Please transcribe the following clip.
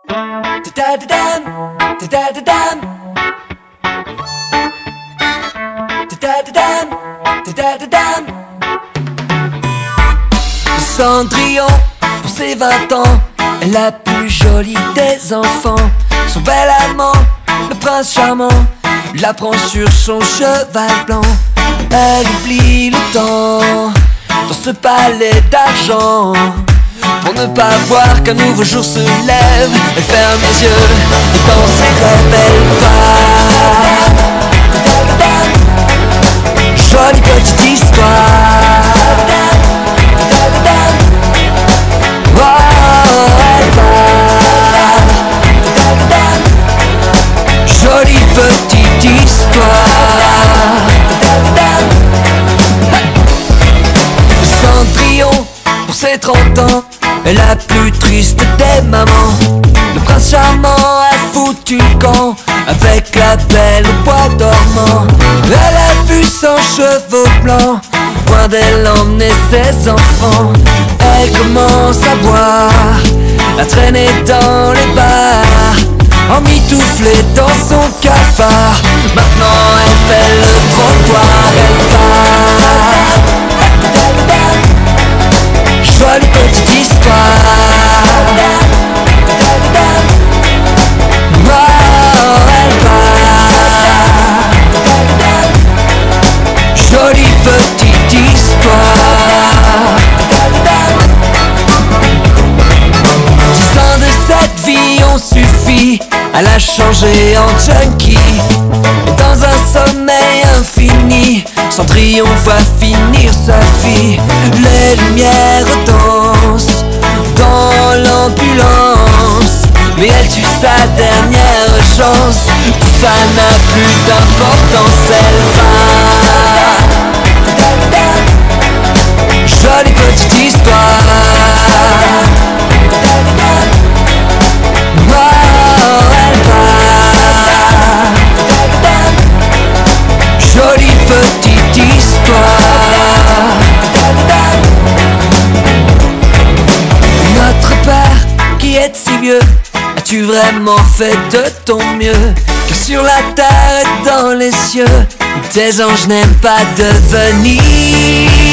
Ta-da-da-dam, ta-da-da-dam. Ta-da-da-dam, ta-da-da-dam. Cendrillon, pour ses 20 ans, est la plus jolie des enfants. Son bel amant, le prince charmant, la prend sur son cheval blanc. Elle oublie le temps dans ce palais d'argent. Pour ne pas voir qu'un nouveau jour se lève, elle ferme les yeux et dans ses rêves elle va. Jolie petite histoire. Oh, elle va. Jolie petite histoire. Cendrillon, pour ses 30 ans, est la plus triste des mamans. Le prince charmant a foutu le camp avec la belle au bois dormant. Elle a vu son cheveu blanc, loin d'elle emmener ses enfants. Elle commence à boire, à traîner dans les bars, emmitouflée dans son cafard. Maintenant elle fait le trottoir, elle va. Jolie petite histoire. Oh, elle va. Jolie petite histoire. 10 ans de cette vie ont suffi à la changer en junkie. Et dans un sommeil infini, Cendrillon va finir sa vie. Les lumières dansent dans l'ambulance, mais elle tue sa dernière chance. Tout ça n'a plus d'importance, elle va. Jolie petite histoire. Oh, elle va. Jolie petite histoire. Notre père qui est si vieux, as-tu vraiment fait de ton mieux? Car sur la terre et dans les cieux, tes anges n'aiment pas devenir